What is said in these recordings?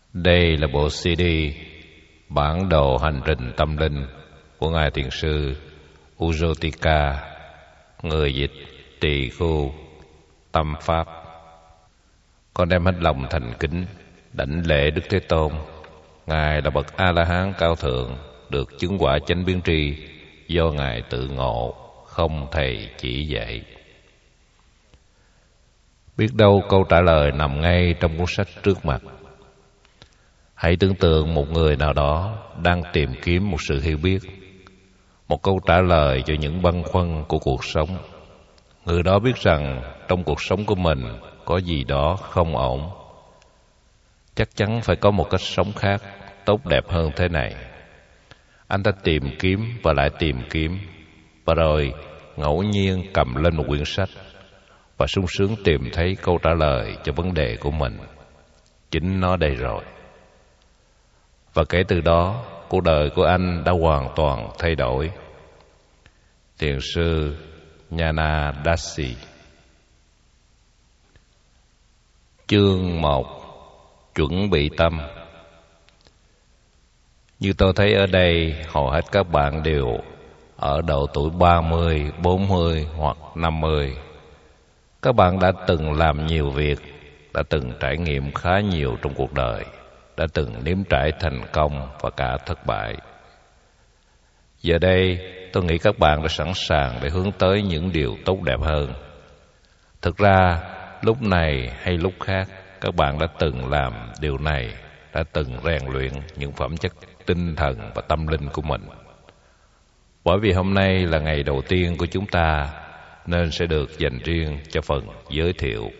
Đây là bộ CD Bản đồ hành trình tâm linh của Ngài Thiền sư Ujotika, người dịch Tỳ Khu Tâm Pháp. Con đem hết lòng thành kính đảnh lễ Đức Thế Tôn. Ngài là bậc A-la-hán cao thượng, được chứng quả chánh biến tri do Ngài tự ngộ, không thầy chỉ dạy. Biết đâu câu trả lời nằm ngay trong cuốn sách trước mặt. Hãy tưởng tượng một người nào đó đang tìm kiếm một sự hiểu biết, một câu trả lời cho những băn khoăn của cuộc sống. Người đó biết rằng trong cuộc sống của mình có gì đó không ổn. Chắc chắn phải có một cách sống khác, tốt đẹp hơn thế này. Anh ta tìm kiếm và lại tìm kiếm, và rồi ngẫu nhiên cầm lên một quyển sách và sung sướng tìm thấy câu trả lời cho vấn đề của mình. Chính nó đây rồi. Và kể từ đó, cuộc đời của anh đã hoàn toàn thay đổi. Thiền sư Nhana Dasi. Chương 1. Chuẩn bị tâm. Như tôi thấy ở đây, hầu hết các bạn đều ở độ tuổi 30, 40 hoặc 50. Các bạn đã từng làm nhiều việc, đã từng trải nghiệm khá nhiều trong cuộc đời, đã từng nếm trải thành công và cả thất bại. Giờ đây, tôi nghĩ các bạn đã sẵn sàng để hướng tới những điều tốt đẹp hơn. Thực ra, lúc này hay lúc khác, các bạn đã từng làm điều này, đã từng rèn luyện những phẩm chất tinh thần và tâm linh của mình. Bởi vì hôm nay là ngày đầu tiên của chúng ta, nên sẽ được dành riêng cho phần giới thiệu.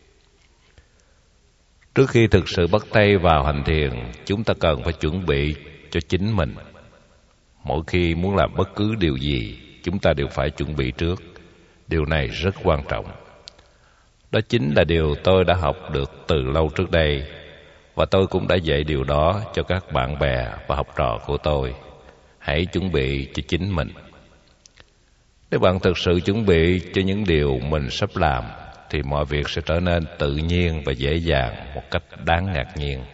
Trước khi thực sự bắt tay vào hành thiền, chúng ta cần phải chuẩn bị cho chính mình. Mỗi khi muốn làm bất cứ điều gì, chúng ta đều phải chuẩn bị trước. Điều này rất quan trọng. Đó chính là điều tôi đã học được từ lâu trước đây, và tôi cũng đã dạy điều đó cho các bạn bè và học trò của tôi. Hãy chuẩn bị cho chính mình. Nếu bạn thực sự chuẩn bị cho những điều mình sắp làm, thì mọi việc sẽ trở nên tự nhiên và dễ dàng một cách đáng ngạc nhiên.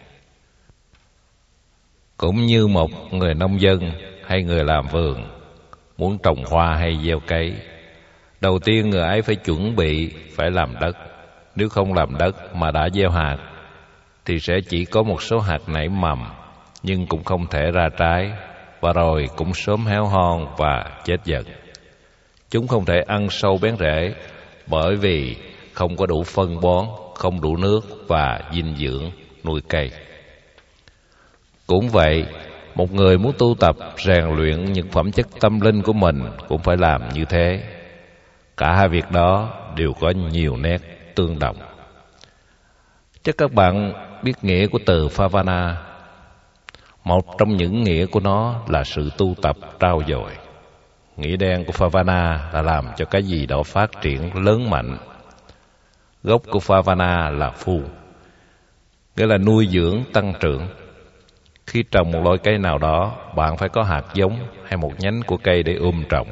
Cũng như một người nông dân hay người làm vườn muốn trồng hoa hay gieo cấy, đầu tiên người ấy phải chuẩn bị phải làm đất. Nếu không làm đất mà đã gieo hạt, thì sẽ chỉ có một số hạt nảy mầm, nhưng cũng không thể ra trái, và rồi cũng sớm héo hon và chết dần. Chúng không thể ăn sâu bén rễ, bởi vì không có đủ phân bón, không đủ nước và dinh dưỡng nuôi cây. Cũng vậy, một người muốn tu tập rèn luyện những phẩm chất tâm linh của mình cũng phải làm như thế. Cả hai việc đó đều có nhiều nét tương đồng. Chắc các bạn biết nghĩa của từ Phavana. Một trong những nghĩa của nó là sự tu tập trau dồi. Nghĩa đen của Phavana là làm cho cái gì đó phát triển lớn mạnh. Gốc của Phavana là phu, nghĩa là nuôi dưỡng tăng trưởng. Khi trồng một loại cây nào đó, bạn phải có hạt giống hay một nhánh của cây để trồng.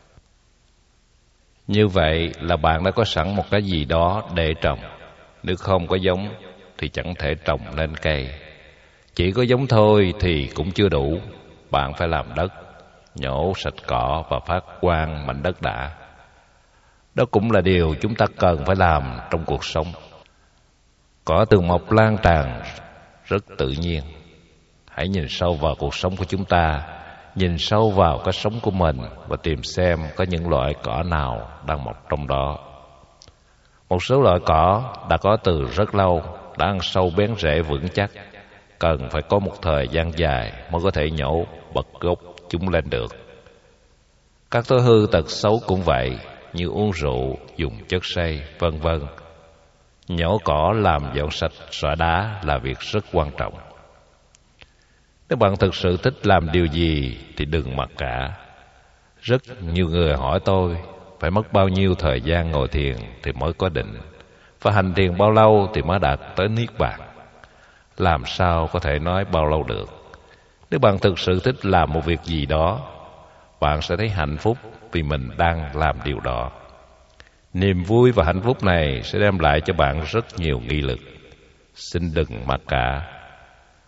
Như vậy là bạn đã có sẵn một cái gì đó để trồng. Nếu không có giống thì chẳng thể trồng lên cây. Chỉ có giống thôi thì cũng chưa đủ. Bạn phải làm đất, nhổ sạch cỏ và phát quang mảnh đất đã. Đó cũng là điều chúng ta cần phải làm trong cuộc sống. Cỏ tường mọc lan tràn rất tự nhiên. Hãy nhìn sâu vào cuộc sống của chúng ta, nhìn sâu vào cái sống của mình và tìm xem có những loại cỏ nào đang mọc trong đó. Một số loại cỏ đã có từ rất lâu, đã ăn sâu bén rễ vững chắc, cần phải có một thời gian dài mới có thể nhổ bật gốc chúng lên được. Các thói hư tật xấu cũng vậy, như uống rượu, dùng chất say, vân vân. Nhổ cỏ làm dọn sạch xóa đá là việc rất quan trọng. Nếu bạn thực sự thích làm điều gì thì đừng mặc cả. Rất nhiều người hỏi tôi phải mất bao nhiêu thời gian ngồi thiền thì mới có định, và hành thiền bao lâu thì mới đạt tới niết bàn. Làm sao có thể nói bao lâu được? Nếu bạn thực sự thích làm một việc gì đó, bạn sẽ thấy hạnh phúc vì mình đang làm điều đó. Niềm vui và hạnh phúc này sẽ đem lại cho bạn rất nhiều nghị lực. Xin đừng mặc cả.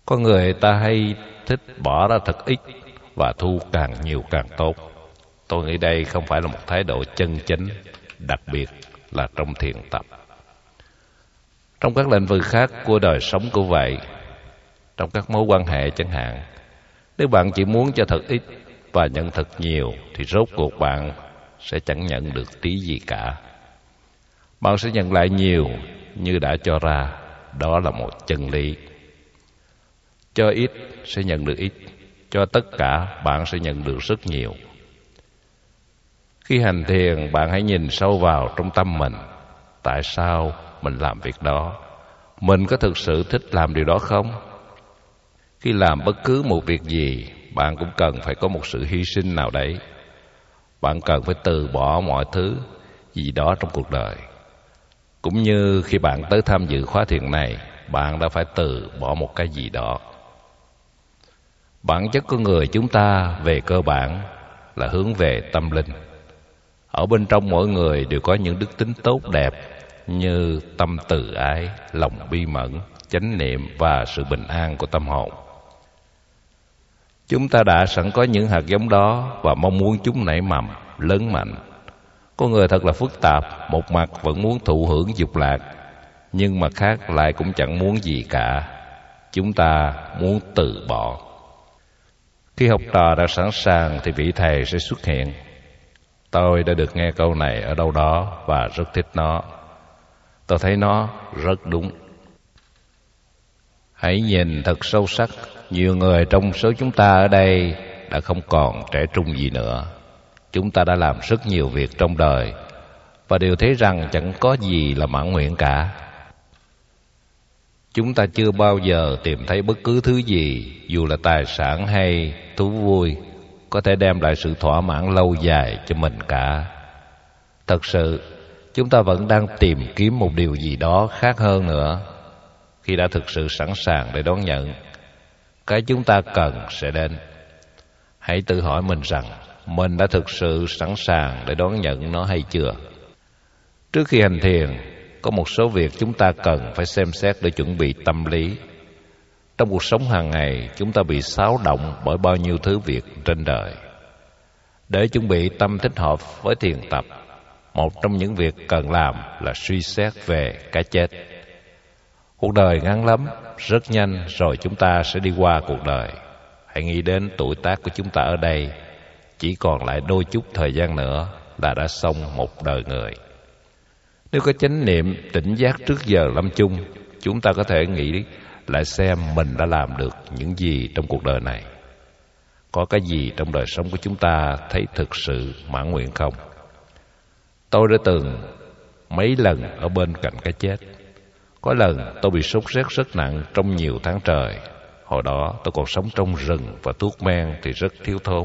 Có người ta hay thích bỏ ra thật ít và thu càng nhiều càng tốt. Tôi nghĩ đây không phải là một thái độ chân chính, đặc biệt là trong thiền tập. Trong các lĩnh vực khác của đời sống cũng vậy. Trong các mối quan hệ chẳng hạn, nếu bạn chỉ muốn cho thật ít và nhận thật nhiều thì rốt cuộc bạn sẽ chẳng nhận được tí gì cả. Bạn sẽ nhận lại nhiều như đã cho ra, đó là một chân lý. Cho ít sẽ nhận được ít, cho tất cả bạn sẽ nhận được rất nhiều. Khi hành thiền, bạn hãy nhìn sâu vào trong tâm mình. Tại sao mình làm việc đó? Mình có thực sự thích làm điều đó không? Khi làm bất cứ một việc gì, bạn cũng cần phải có một sự hy sinh nào đấy. Bạn cần phải từ bỏ mọi thứ gì đó trong cuộc đời. Cũng như khi bạn tới tham dự khóa thiền này, bạn đã phải từ bỏ một cái gì đó. Bản chất con người chúng ta về cơ bản là hướng về tâm linh. Ở bên trong mỗi người đều có những đức tính tốt đẹp như tâm từ ái, lòng bi mẫn, chánh niệm và sự bình an của tâm hồn. Chúng ta đã sẵn có những hạt giống đó và mong muốn chúng nảy mầm, lớn mạnh. Con người thật là phức tạp, một mặt vẫn muốn thụ hưởng dục lạc, nhưng mặt khác lại cũng chẳng muốn gì cả. Chúng ta muốn từ bỏ. Khi học trò đã sẵn sàng thì vị thầy sẽ xuất hiện. Tôi đã được nghe câu này ở đâu đó và rất thích nó. Tôi thấy nó rất đúng. Hãy nhìn thật sâu sắc, nhiều người trong số chúng ta ở đây đã không còn trẻ trung gì nữa. Chúng ta đã làm rất nhiều việc trong đời và đều thấy rằng chẳng có gì là mãn nguyện cả. Chúng ta chưa bao giờ tìm thấy bất cứ thứ gì, dù là tài sản hay thú vui, có thể đem lại sự thỏa mãn lâu dài cho mình cả. Thật sự, chúng ta vẫn đang tìm kiếm một điều gì đó khác hơn nữa. Khi đã thực sự sẵn sàng để đón nhận, cái chúng ta cần sẽ đến. Hãy tự hỏi mình rằng, mình đã thực sự sẵn sàng để đón nhận nó hay chưa? Trước khi hành thiền, có một số việc chúng ta cần phải xem xét để chuẩn bị tâm lý. Trong cuộc sống hàng ngày, chúng ta bị xáo động bởi bao nhiêu thứ việc trên đời. Để chuẩn bị tâm thích hợp với thiền tập, một trong những việc cần làm là suy xét về cái chết. Cuộc đời ngắn lắm, rất nhanh rồi chúng ta sẽ đi qua cuộc đời. Hãy nghĩ đến tuổi tác của chúng ta ở đây, chỉ còn lại đôi chút thời gian nữa là đã xong một đời người. Nếu có chánh niệm, tỉnh giác trước giờ lâm chung, chúng ta có thể nghĩ lại xem mình đã làm được những gì trong cuộc đời này. Có cái gì trong đời sống của chúng ta thấy thực sự mãn nguyện không? Tôi đã từng mấy lần ở bên cạnh cái chết. Có lần tôi bị sốt rét rất nặng trong nhiều tháng trời. Hồi đó tôi còn sống trong rừng và thuốc men thì rất thiếu thốn.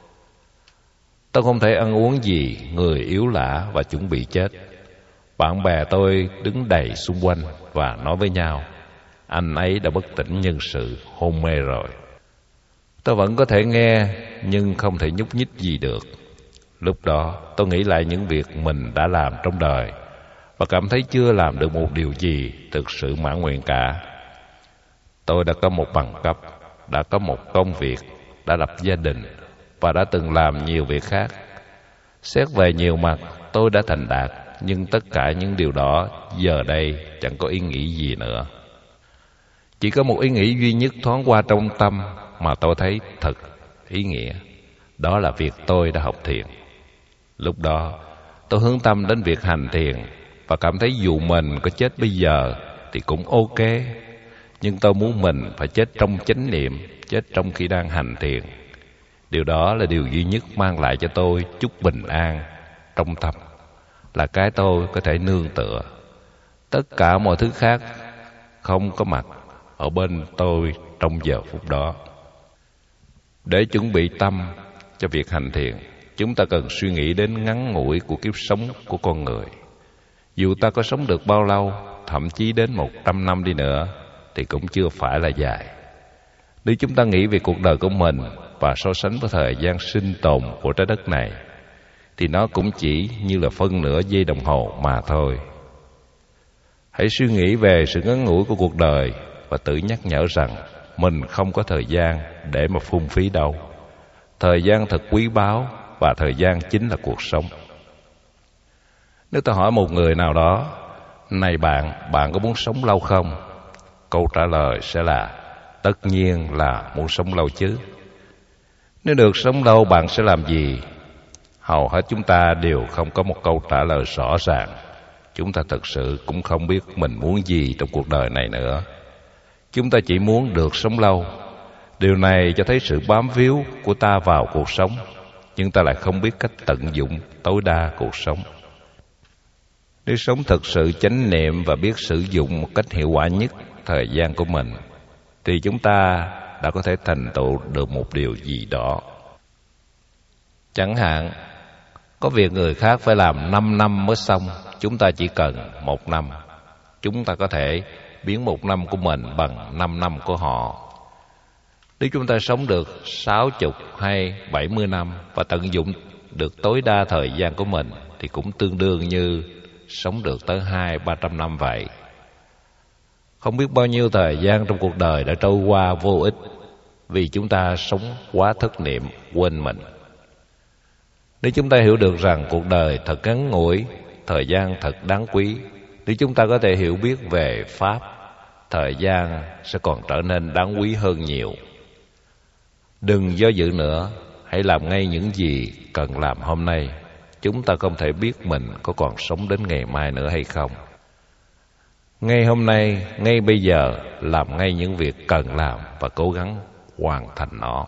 Tôi không thể ăn uống gì, người yếu lả và chuẩn bị chết. Bạn bè tôi đứng đầy xung quanh và nói với nhau, anh ấy đã bất tỉnh nhân sự, hôn mê rồi. Tôi vẫn có thể nghe nhưng không thể nhúc nhích gì được. Lúc đó tôi nghĩ lại những việc mình đã làm trong đời và cảm thấy chưa làm được một điều gì thực sự mãn nguyện cả. Tôi đã có một bằng cấp, đã có một công việc, đã lập gia đình và đã từng làm nhiều việc khác. Xét về nhiều mặt, tôi đã thành đạt, nhưng tất cả những điều đó giờ đây chẳng có ý nghĩ gì nữa. Chỉ có một ý nghĩ duy nhất thoáng qua trong tâm mà tôi thấy thật ý nghĩa. Đó là việc tôi đã học thiền. Lúc đó tôi hướng tâm đến việc hành thiền và cảm thấy dù mình có chết bây giờ thì cũng ok. Nhưng tôi muốn mình phải chết trong chánh niệm, chết trong khi đang hành thiền. Điều đó là điều duy nhất mang lại cho tôi chút bình an trong tâm, là cái tôi có thể nương tựa. Tất cả mọi thứ khác không có mặt ở bên tôi trong giờ phút đó. Để chuẩn bị tâm cho việc hành thiền, chúng ta cần suy nghĩ đến ngắn ngủi của kiếp sống của con người. Dù ta có sống được bao lâu, thậm chí đến 100 năm đi nữa, thì cũng chưa phải là dài. Nếu chúng ta nghĩ về cuộc đời của mình và so sánh với thời gian sinh tồn của trái đất này, thì nó cũng chỉ như là phân nửa giây đồng hồ mà thôi. Hãy suy nghĩ về sự ngắn ngủi của cuộc đời và tự nhắc nhở rằng mình không có thời gian để mà phung phí đâu. Thời gian thật quý báu, và thời gian chính là cuộc sống. Nếu ta hỏi một người nào đó, này bạn có muốn sống lâu không? Câu trả lời sẽ là, tất nhiên là muốn sống lâu chứ. Nếu được sống lâu, bạn sẽ làm gì? Hầu hết chúng ta đều không có một câu trả lời rõ ràng. Chúng ta thực sự cũng không biết mình muốn gì trong cuộc đời này nữa. Chúng ta chỉ muốn được sống lâu. Điều này cho thấy sự bám víu của ta vào cuộc sống, nhưng ta lại không biết cách tận dụng tối đa cuộc sống. Nếu sống thực sự chánh niệm và biết sử dụng một cách hiệu quả nhất thời gian của mình, thì chúng ta đã có thể thành tựu được một điều gì đó. Chẳng hạn, có việc người khác phải làm 5 năm mới xong, chúng ta chỉ cần 1 năm. Chúng ta có thể biến 1 năm của mình bằng 5 năm của họ. Nếu chúng ta sống được 60 hay 70 năm và tận dụng được tối đa thời gian của mình, thì cũng tương đương như sống được tới 200-300 năm vậy. Không biết bao nhiêu thời gian trong cuộc đời đã trôi qua vô ích, vì chúng ta sống quá thất niệm, quên mình. Nếu chúng ta hiểu được rằng cuộc đời thật ngắn ngủi, thời gian thật đáng quý, nếu chúng ta có thể hiểu biết về Pháp, thời gian sẽ còn trở nên đáng quý hơn nhiều. Đừng do dự nữa, hãy làm ngay những gì cần làm hôm nay. Chúng ta không thể biết mình có còn sống đến ngày mai nữa hay không. Ngay hôm nay, ngay bây giờ, làm ngay những việc cần làm và cố gắng hoàn thành nó.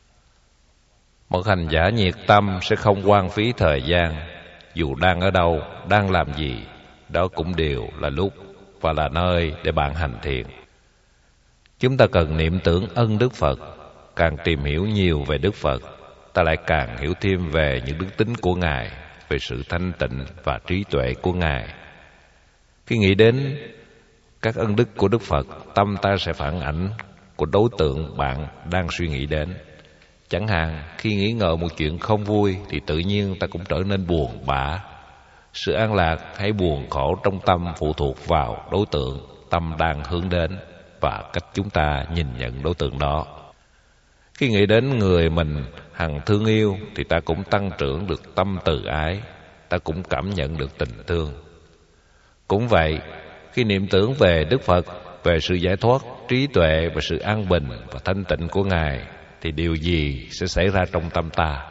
Một hành giả nhiệt tâm sẽ không hoang phí thời gian. Dù đang ở đâu, đang làm gì, đó cũng đều là lúc và là nơi để bạn hành thiền. Chúng ta cần niệm tưởng ân Đức Phật. Càng tìm hiểu nhiều về Đức Phật, ta lại càng hiểu thêm về những đức tính của Ngài, về sự thanh tịnh và trí tuệ của Ngài. Khi nghĩ đến các ân đức của Đức Phật, tâm ta sẽ phản ảnh của đối tượng bạn đang suy nghĩ đến. Chẳng hạn, khi nghĩ ngợi một chuyện không vui thì tự nhiên ta cũng trở nên buồn bã. Sự an lạc hay buồn khổ trong tâm phụ thuộc vào đối tượng tâm đang hướng đến và cách chúng ta nhìn nhận đối tượng đó. Khi nghĩ đến người mình hằng thương yêu thì ta cũng tăng trưởng được tâm từ ái, ta cũng cảm nhận được tình thương. Cũng vậy, khi niệm tưởng về Đức Phật, về sự giải thoát, trí tuệ và sự an bình và thanh tịnh của Ngài, thì điều gì sẽ xảy ra trong tâm ta?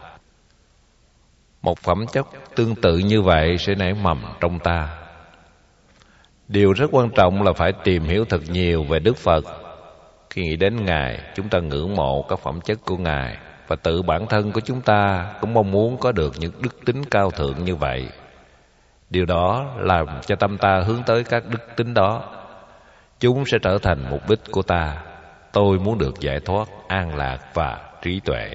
Một phẩm chất tương tự như vậy sẽ nảy mầm trong ta. Điều rất quan trọng là phải tìm hiểu thật nhiều về Đức Phật. Khi nghĩ đến Ngài, chúng ta ngưỡng mộ các phẩm chất của Ngài, và tự bản thân của chúng ta cũng mong muốn có được những đức tính cao thượng như vậy. Điều đó làm cho tâm ta hướng tới các đức tính đó. Chúng sẽ trở thành mục đích của ta. Tôi muốn được giải thoát, an lạc và trí tuệ.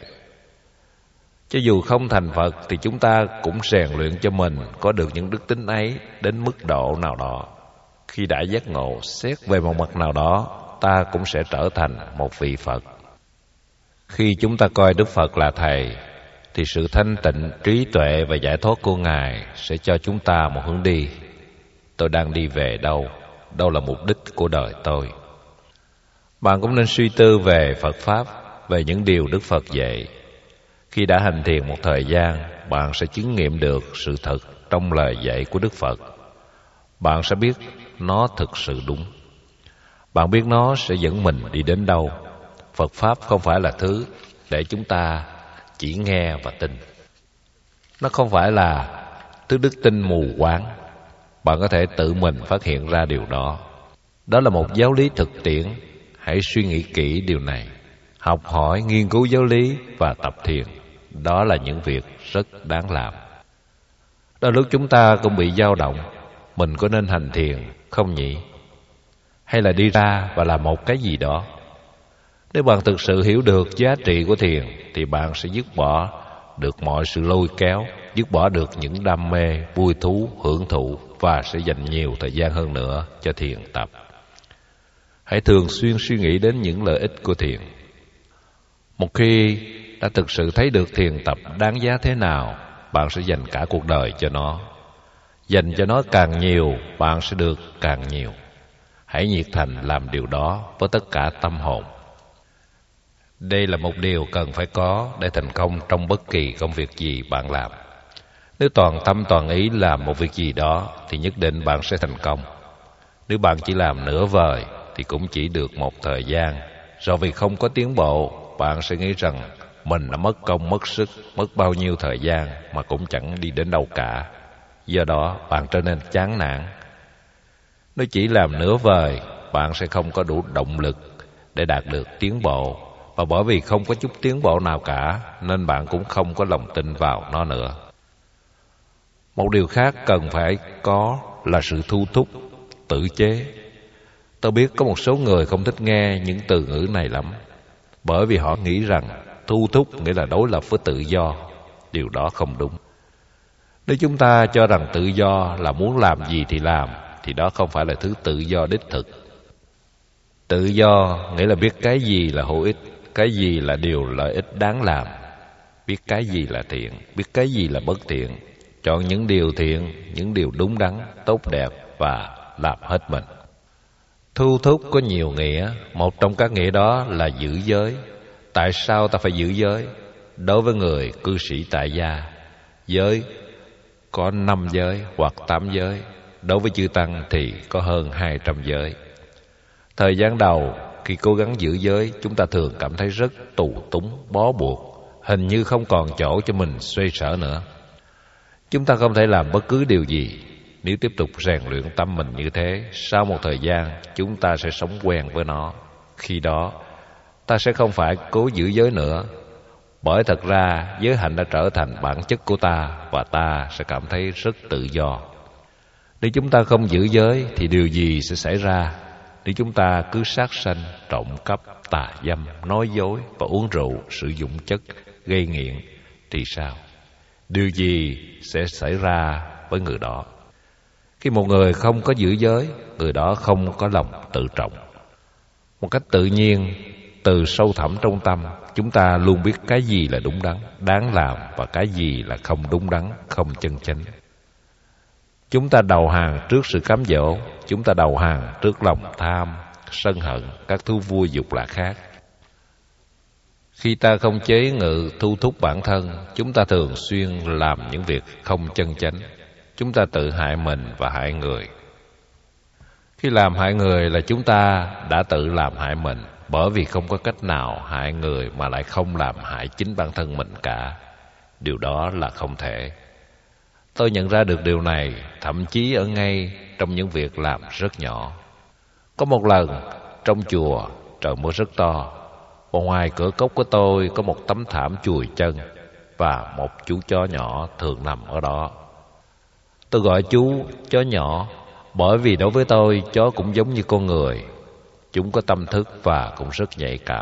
Cho dù không thành Phật thì chúng ta cũng rèn luyện cho mình có được những đức tính ấy đến mức độ nào đó. Khi đã giác ngộ, xét về một mặt nào đó, ta cũng sẽ trở thành một vị Phật. Khi chúng ta coi Đức Phật là Thầy, thì sự thanh tịnh, trí tuệ và giải thoát của Ngài sẽ cho chúng ta một hướng đi. Tôi đang đi về đâu? Đâu là mục đích của đời tôi? Bạn cũng nên suy tư về Phật Pháp, về những điều Đức Phật dạy. Khi đã hành thiền một thời gian, bạn sẽ chứng nghiệm được sự thật trong lời dạy của Đức Phật. Bạn sẽ biết nó thực sự đúng. Bạn biết nó sẽ dẫn mình đi đến đâu. Phật Pháp không phải là thứ để chúng ta chỉ nghe và tin. Nó không phải là thứ đức tin mù quáng. Bạn có thể tự mình phát hiện ra điều đó. Đó là một giáo lý thực tiễn. Hãy suy nghĩ kỹ điều này. Học hỏi, nghiên cứu giáo lý và tập thiền. Đó là những việc rất đáng làm. Đôi lúc chúng ta cũng bị dao động. Mình có nên hành thiền không nhỉ? Hay là đi ra và làm một cái gì đó? Nếu bạn thực sự hiểu được giá trị của thiền, thì bạn sẽ dứt bỏ được mọi sự lôi kéo, dứt bỏ được những đam mê, vui thú, hưởng thụ, và sẽ dành nhiều thời gian hơn nữa cho thiền tập. Hãy thường xuyên suy nghĩ đến những lợi ích của thiền. Một khi đã thực sự thấy được thiền tập đáng giá thế nào, bạn sẽ dành cả cuộc đời cho nó. Dành cho nó càng nhiều, bạn sẽ được càng nhiều. Hãy nhiệt thành làm điều đó với tất cả tâm hồn. Đây là một điều cần phải có để thành công trong bất kỳ công việc gì bạn làm. Nếu toàn tâm toàn ý làm một việc gì đó thì nhất định bạn sẽ thành công. Nếu bạn chỉ làm nửa vời thì cũng chỉ được một thời gian, rồi vì không có tiến bộ, bạn sẽ nghĩ rằng mình đã mất công mất sức, mất bao nhiêu thời gian mà cũng chẳng đi đến đâu cả. Do đó bạn trở nên chán nản. Nếu chỉ làm nửa vời, bạn sẽ không có đủ động lực để đạt được tiến bộ, và bởi vì không có chút tiến bộ nào cả nên bạn cũng không có lòng tin vào nó nữa. Một điều khác cần phải có là sự thu thúc, tự chế. Tôi biết có một số người không thích nghe những từ ngữ này lắm, bởi vì họ nghĩ rằng thu thúc nghĩa là đối lập với tự do. Điều đó không đúng. Nếu chúng ta cho rằng tự do là muốn làm gì thì làm, thì đó không phải là thứ tự do đích thực. Tự do nghĩa là biết cái gì là hữu ích, cái gì là điều lợi ích đáng làm, biết cái gì là thiện, biết cái gì là bất thiện, chọn những điều thiện, những điều đúng đắn, tốt đẹp và làm hết mình. Thu thúc có nhiều nghĩa, một trong các nghĩa đó là giữ giới. Tại sao ta phải giữ giới? Đối với người cư sĩ tại gia, giới có 5 giới hoặc 8 giới. Đối với chư tăng thì có hơn 200 giới. Thời gian đầu, khi cố gắng giữ giới, chúng ta thường cảm thấy rất tù túng, bó buộc, hình như không còn chỗ cho mình xoay sở nữa. Chúng ta không thể làm bất cứ điều gì. Nếu tiếp tục rèn luyện tâm mình như thế, sau một thời gian, chúng ta sẽ sống quen với nó. Khi đó, ta sẽ không phải cố giữ giới nữa, bởi thật ra giới hạnh đã trở thành bản chất của ta, và ta sẽ cảm thấy rất tự do. Nếu chúng ta không giữ giới thì điều gì sẽ xảy ra? Nếu chúng ta cứ sát sanh, trộm cắp, tà dâm, nói dối và uống rượu, sử dụng chất gây nghiện thì sao? Điều gì sẽ xảy ra với người đó? Khi một người không có giữ giới, người đó không có lòng tự trọng. Một cách tự nhiên, từ sâu thẳm trong tâm, chúng ta luôn biết cái gì là đúng đắn, đáng làm, và cái gì là không đúng đắn, không chân chánh. Chúng ta đầu hàng trước sự cám dỗ, chúng ta đầu hàng trước lòng tham, sân hận, các thú vui dục lạc khác. Khi ta không chế ngự thu thúc bản thân, chúng ta thường xuyên làm những việc không chân chánh. Chúng ta tự hại mình và hại người. Khi làm hại người là chúng ta đã tự làm hại mình, bởi vì không có cách nào hại người mà lại không làm hại chính bản thân mình cả. Điều đó là không thể. Tôi nhận ra được điều này, thậm chí ở ngay trong những việc làm rất nhỏ. Có một lần, trong chùa, trời mưa rất to. Và ngoài cửa cốc của tôi có một tấm thảm chùi chân, và một chú chó nhỏ thường nằm ở đó. Tôi gọi chú chó nhỏ, bởi vì đối với tôi, chó cũng giống như con người. Chúng có tâm thức và cũng rất nhạy cảm.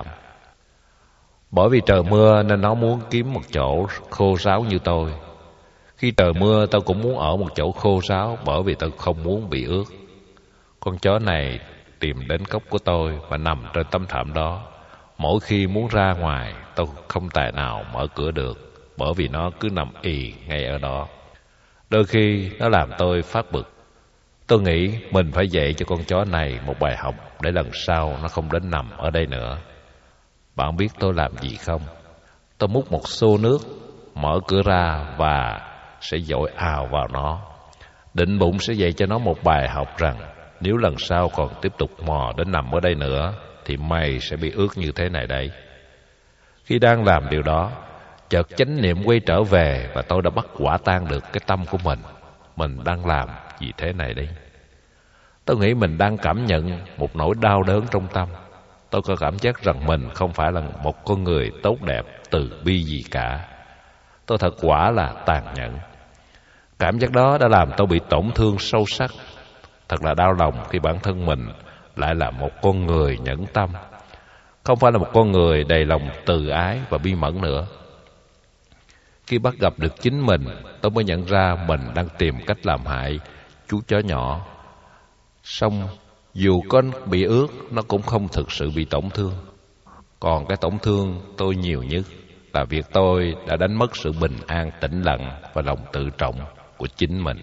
Bởi vì trời mưa nên nó muốn kiếm một chỗ khô ráo như tôi. Khi trời mưa, tôi cũng muốn ở một chỗ khô ráo, bởi vì tôi không muốn bị ướt. Con chó này tìm đến cốc của tôi và nằm trên tấm thảm đó. Mỗi khi muốn ra ngoài, tôi không tài nào mở cửa được, bởi vì nó cứ nằm ì ngay ở đó. Đôi khi nó làm tôi phát bực. Tôi nghĩ mình phải dạy cho con chó này một bài học, để lần sau nó không đến nằm ở đây nữa. Bạn biết tôi làm gì không? Tôi múc một xô nước, mở cửa ra và sẽ dội ào vào nó. Định bụng sẽ dạy cho nó một bài học rằng nếu lần sau còn tiếp tục mò đến nằm ở đây nữa thì mày sẽ bị ướt như thế này đấy. Khi đang làm điều đó, chợt chánh niệm quay trở về và tôi đã bắt quả tang được cái tâm của mình. Mình đang làm gì thế này đây? Tôi nghĩ mình đang cảm nhận một nỗi đau đớn trong tâm. Tôi có cảm giác rằng mình không phải là một con người tốt đẹp, từ bi gì cả. Tôi thật quả là tàn nhẫn. Cảm giác đó đã làm tôi bị tổn thương sâu sắc. Thật là đau lòng khi bản thân mình lại là một con người nhẫn tâm, không phải là một con người đầy lòng từ ái và bi mẫn nữa. Khi bắt gặp được chính mình, tôi mới nhận ra mình đang tìm cách làm hại chú chó nhỏ. Song dù có bị ướt, nó cũng không thực sự bị tổn thương. Còn cái tổn thương tôi nhiều nhất là việc tôi đã đánh mất sự bình an, tĩnh lặng và lòng tự trọng của chính mình.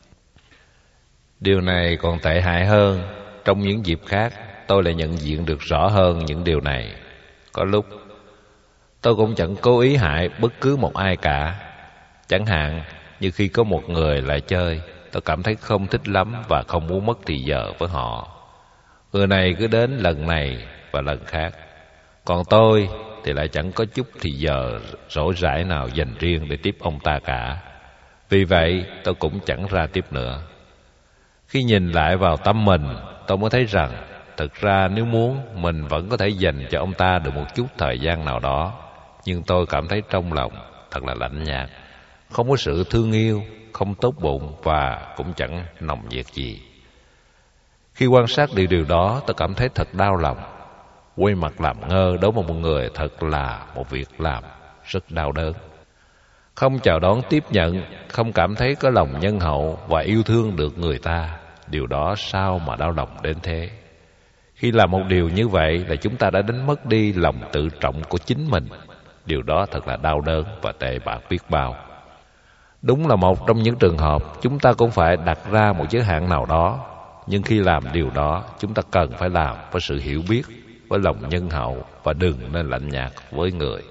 Điều này còn tệ hại hơn. Trong những dịp khác, tôi lại nhận diện được rõ hơn những điều này. Có lúc Tôi cũng chẳng cố ý hại bất cứ một ai cả. Chẳng hạn như khi có một người lại chơi, tôi cảm thấy không thích lắm và không muốn mất thì giờ với họ. Người này cứ đến lần này và lần khác, còn tôi thì lại chẳng có chút thì giờ rỗi rãi nào dành riêng để tiếp ông ta cả. Vì vậy tôi cũng chẳng ra tiếp nữa. Khi nhìn lại vào tâm mình, tôi mới thấy rằng thực ra nếu muốn, mình vẫn có thể dành cho ông ta được một chút thời gian nào đó. Nhưng tôi cảm thấy trong lòng thật là lạnh nhạt, không có sự thương yêu, không tốt bụng và cũng chẳng nồng nhiệt gì. Khi quan sát điều đó, tôi cảm thấy thật đau lòng. Quay mặt làm ngơ đối với một người thật là một việc làm rất đau đớn. Không chào đón tiếp nhận, không cảm thấy có lòng nhân hậu và yêu thương được người ta, điều đó sao mà đau lòng đến thế. Khi làm một điều như vậy là chúng ta đã đánh mất đi lòng tự trọng của chính mình. Điều đó thật là đau đớn và tệ bạc biết bao. Đúng là một trong những trường hợp chúng ta cũng phải đặt ra một giới hạn nào đó. Nhưng khi làm điều đó, chúng ta cần phải làm với sự hiểu biết, với lòng nhân hậu và đừng nên lạnh nhạt với người.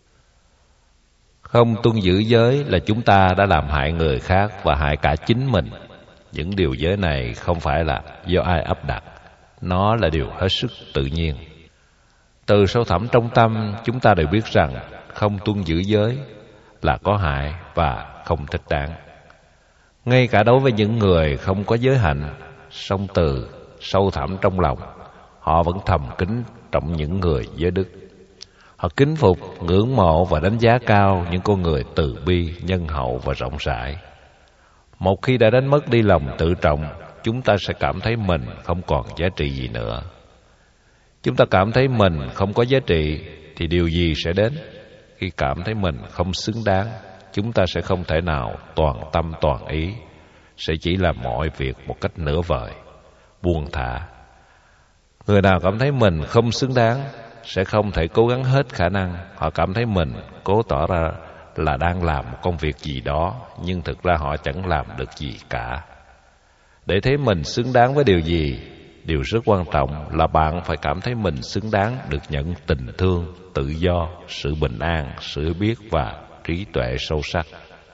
Không tuân giữ giới là chúng ta đã làm hại người khác và hại cả chính mình. Những điều giới này không phải là do ai áp đặt, nó là điều hết sức tự nhiên. Từ sâu thẳm trong tâm, chúng ta đều biết rằng không tuân giữ giới là có hại và không thích đáng. Ngay cả đối với những người không có giới hạnh, song từ sâu thẳm trong lòng, họ vẫn thầm kính trọng những người giới đức. Họ kính phục, ngưỡng mộ và đánh giá cao những con người từ bi, nhân hậu và rộng rãi. Một khi đã đánh mất đi lòng tự trọng, chúng ta sẽ cảm thấy mình không còn giá trị gì nữa. Chúng ta cảm thấy mình không có giá trị thì điều gì sẽ đến? Khi cảm thấy mình không xứng đáng, chúng ta sẽ không thể nào toàn tâm toàn ý, sẽ chỉ làm mọi việc một cách nửa vời, buông thả. Người nào cảm thấy mình không xứng đáng sẽ không thể cố gắng hết khả năng. Họ cảm thấy mình cố tỏ ra là đang làm một công việc gì đó, nhưng thực ra họ chẳng làm được gì cả. Để thấy mình xứng đáng với điều gì, điều rất quan trọng là bạn phải cảm thấy mình xứng đáng được nhận tình thương, tự do, sự bình an, sự hiểu biết và trí tuệ sâu sắc.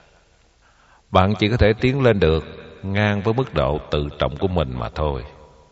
Bạn chỉ có thể tiến lên được ngang với mức độ tự trọng của mình mà thôi.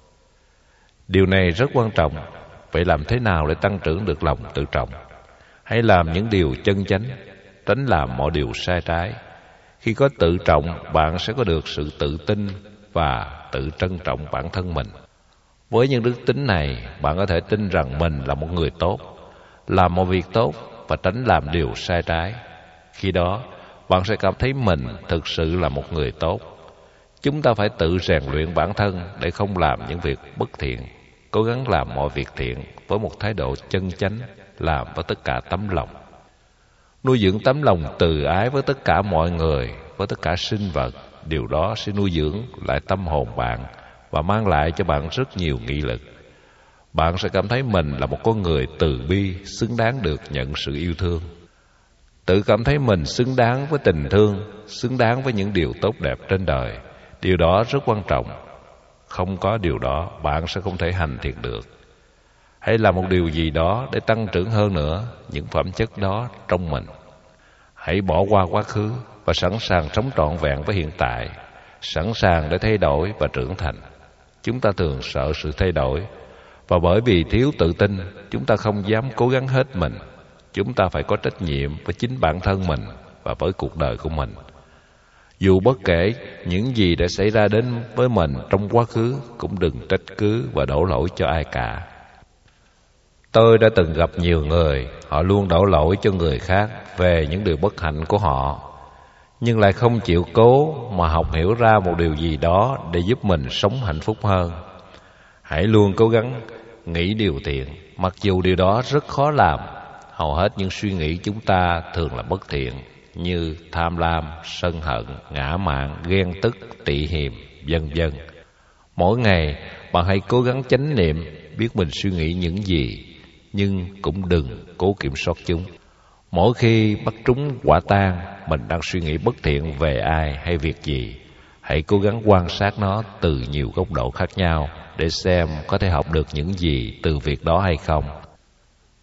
Điều này rất quan trọng. Vậy làm thế nào để tăng trưởng được lòng tự trọng? Hãy làm những điều chân chánh, tránh làm mọi điều sai trái. Khi có tự trọng, bạn sẽ có được sự tự tin và tự trân trọng bản thân mình. Với những đức tính này, bạn có thể tin rằng mình là một người tốt, làm một việc tốt và tránh làm điều sai trái. Khi đó, bạn sẽ cảm thấy mình thực sự là một người tốt. Chúng ta phải tự rèn luyện bản thân để không làm những việc bất thiện, cố gắng làm mọi việc thiện với một thái độ chân chánh, làm với tất cả tấm lòng. Nuôi dưỡng tấm lòng từ ái với tất cả mọi người, với tất cả sinh vật. Điều đó sẽ nuôi dưỡng lại tâm hồn bạn và mang lại cho bạn rất nhiều nghị lực. Bạn sẽ cảm thấy mình là một con người từ bi, xứng đáng được nhận sự yêu thương. Tự cảm thấy mình xứng đáng với tình thương, xứng đáng với những điều tốt đẹp trên đời. Điều đó rất quan trọng. Không có điều đó, bạn sẽ không thể hành thiện được. Hãy làm một điều gì đó để tăng trưởng hơn nữa những phẩm chất đó trong mình. Hãy bỏ qua quá khứ và sẵn sàng sống trọn vẹn với hiện tại, sẵn sàng để thay đổi và trưởng thành. Chúng ta thường sợ sự thay đổi, và bởi vì thiếu tự tin, chúng ta không dám cố gắng hết mình. Chúng ta phải có trách nhiệm với chính bản thân mình và với cuộc đời của mình. Dù bất kể những gì đã xảy ra đến với mình trong quá khứ, cũng đừng trách cứ và đổ lỗi cho ai cả. Tôi đã từng gặp nhiều người, họ luôn đổ lỗi cho người khác về những điều bất hạnh của họ, nhưng lại không chịu cố mà học hiểu ra một điều gì đó để giúp mình sống hạnh phúc hơn. Hãy luôn cố gắng nghĩ điều thiện, mặc dù điều đó rất khó làm. Hầu hết những suy nghĩ chúng ta thường là bất thiện, như tham lam, sân hận, ngã mạn, ghen tức, tị hiềm, vân vân. Mỗi ngày bạn hãy cố gắng chánh niệm, biết mình suy nghĩ những gì, nhưng cũng đừng cố kiểm soát chúng. Mỗi khi bắt trúng quả tang mình đang suy nghĩ bất thiện về ai hay việc gì, hãy cố gắng quan sát nó từ nhiều góc độ khác nhau để xem có thể học được những gì từ việc đó hay không.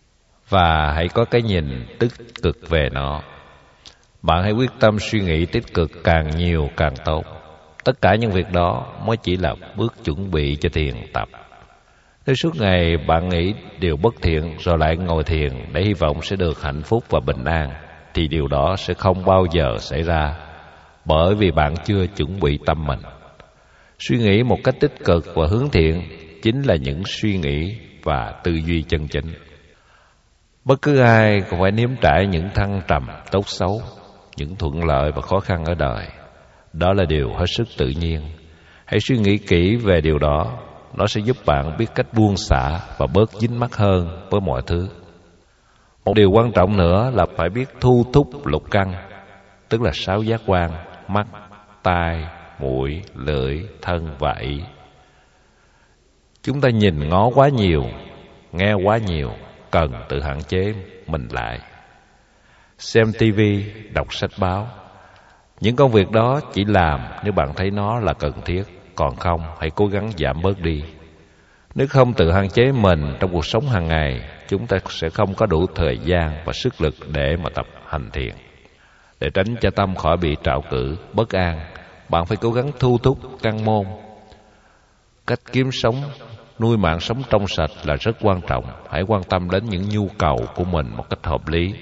và hãy có cái nhìn tích cực về nó. Bạn hãy quyết tâm suy nghĩ tích cực càng nhiều càng tốt. Tất cả những việc đó mới chỉ là bước chuẩn bị cho thiền tập. Nếu suốt ngày bạn nghĩ điều bất thiện rồi lại ngồi thiền để hy vọng sẽ được hạnh phúc và bình an, thì điều đó sẽ không bao giờ xảy ra, bởi vì bạn chưa chuẩn bị tâm mình. Suy nghĩ một cách tích cực và hướng thiện chính là những suy nghĩ và tư duy chân chính. Bất cứ ai cũng phải nếm trải những thăng trầm tốt xấu, những thuận lợi và khó khăn ở đời. Đó là điều hết sức tự nhiên. Hãy suy nghĩ kỹ về điều đó. Nó sẽ giúp bạn biết cách buông xả và bớt dính mắc hơn với mọi thứ. Một điều quan trọng nữa là phải biết thu thúc lục căn, tức là 6 giác quan: mắt, tai, mũi, lưỡi, thân và ý. Chúng ta nhìn ngó quá nhiều, nghe quá nhiều, cần tự hạn chế mình lại. Xem tivi, đọc sách báo, những công việc đó chỉ làm nếu bạn thấy nó là cần thiết, còn không hãy cố gắng giảm bớt đi. Nếu không tự hạn chế mình trong cuộc sống hàng ngày, chúng ta sẽ không có đủ thời gian và sức lực để mà tập hành thiền. Để tránh cho tâm khỏi bị trạo cử, bất an, bạn phải cố gắng thu thúc căn môn. Cách kiếm sống, nuôi mạng sống trong sạch là rất quan trọng. Hãy quan tâm đến những nhu cầu của mình một cách hợp lý.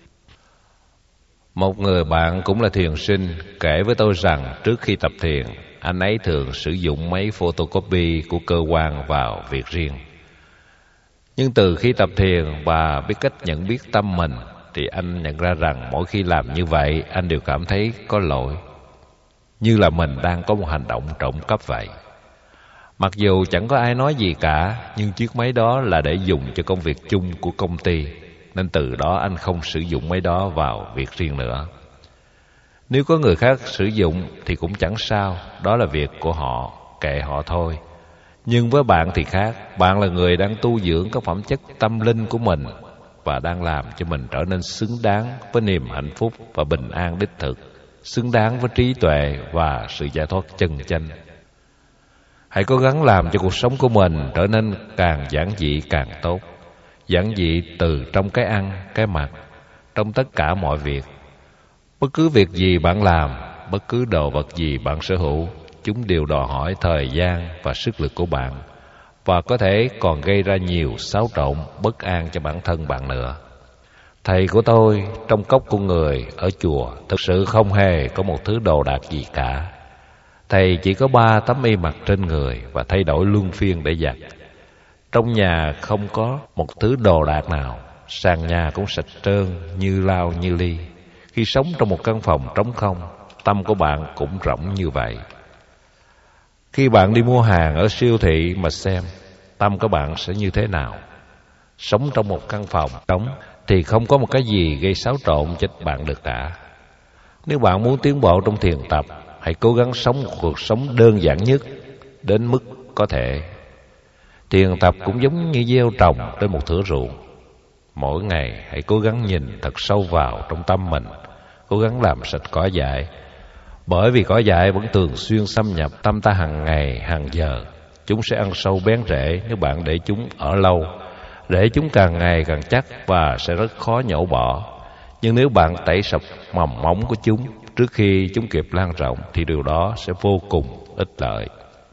Một người bạn cũng là thiền sinh kể với tôi rằng trước khi tập thiền, anh ấy thường sử dụng máy photocopy của cơ quan vào việc riêng. Nhưng từ khi tập thiền và biết cách nhận biết tâm mình, thì anh nhận ra rằng mỗi khi làm như vậy, anh đều cảm thấy có lỗi, như là mình đang có một hành động trộm cắp vậy. Mặc dù chẳng có ai nói gì cả, nhưng chiếc máy đó là để dùng cho công việc chung của công ty, nên từ đó anh không sử dụng máy đó vào việc riêng nữa. Nếu có người khác sử dụng thì cũng chẳng sao, đó là việc của họ, kệ họ thôi. Nhưng với bạn thì khác, bạn là người đang tu dưỡng các phẩm chất tâm linh của mình và đang làm cho mình trở nên xứng đáng với niềm hạnh phúc và bình an đích thực, xứng đáng với trí tuệ và sự giải thoát chân chánh. Hãy cố gắng làm cho cuộc sống của mình trở nên càng giản dị càng tốt. Giản dị từ trong cái ăn, cái mặc, trong tất cả mọi việc. Bất cứ việc gì bạn làm, bất cứ đồ vật gì bạn sở hữu, chúng đều đòi hỏi thời gian và sức lực của bạn, và có thể còn gây ra nhiều xáo trộn, bất an cho bản thân bạn nữa. Thầy của tôi trong cốc của người ở chùa thực sự không hề có một thứ đồ đạc gì cả. Thầy chỉ có 3 tấm y mặc trên người và thay đổi luân phiên để giặt. Trong nhà không có một thứ đồ đạc nào, sàn nhà cũng sạch trơn như lau như ly. Khi sống trong một căn phòng trống không, tâm của bạn cũng rỗng như vậy. Khi bạn đi mua hàng ở siêu thị mà xem, tâm của bạn sẽ như thế nào? Sống trong một căn phòng trống thì không có một cái gì gây xáo trộn cho bạn được cả. Nếu bạn muốn tiến bộ trong thiền tập, hãy cố gắng sống một cuộc sống đơn giản nhất đến mức có thể. Thiền tập cũng giống như gieo trồng trên một thửa ruộng. Mỗi ngày hãy cố gắng nhìn thật sâu vào trong tâm mình, cố gắng làm sạch cỏ dại. Bởi vì cỏ dại vẫn thường xuyên xâm nhập tâm ta hàng ngày, hàng giờ. Chúng sẽ ăn sâu bén rễ nếu bạn để chúng ở lâu. Rễ chúng càng ngày càng chắc và sẽ rất khó nhổ bỏ. Nhưng nếu bạn tẩy sạch mầm móng của chúng trước khi chúng kịp lan rộng, thì điều đó sẽ vô cùng ích lợi.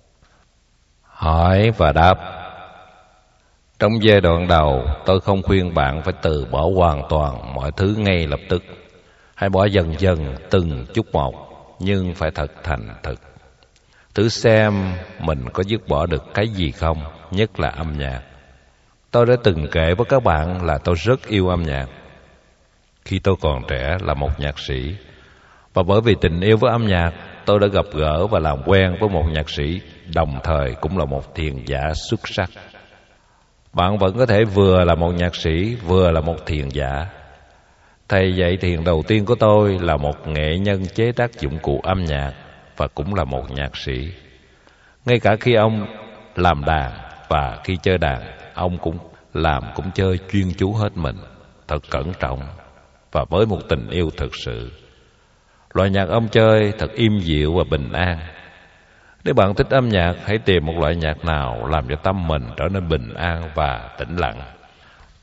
Hỏi và đáp. Trong giai đoạn đầu, tôi không khuyên bạn phải từ bỏ hoàn toàn mọi thứ ngay lập tức. Hãy bỏ dần dần từng chút một, nhưng phải thật thành thực. Thử xem mình có dứt bỏ được cái gì không, nhất là âm nhạc. Tôi đã từng kể với các bạn là tôi rất yêu âm nhạc. Khi tôi còn trẻ là một nhạc sĩ, và bởi vì tình yêu với âm nhạc, tôi đã gặp gỡ và làm quen với một nhạc sĩ, đồng thời cũng là một thiền giả xuất sắc. Bạn vẫn có thể vừa là một nhạc sĩ, vừa là một thiền giả. Thầy dạy thiền đầu tiên của tôi là một nghệ nhân chế tác dụng cụ âm nhạc và cũng là một nhạc sĩ. Ngay cả khi ông làm đàn và khi chơi đàn, ông cũng chơi chuyên chú hết mình, thật cẩn trọng và với một tình yêu thực sự. Loại nhạc ông chơi thật im dịu và bình an. Nếu bạn thích âm nhạc, hãy tìm một loại nhạc nào làm cho tâm mình trở nên bình an và tĩnh lặng.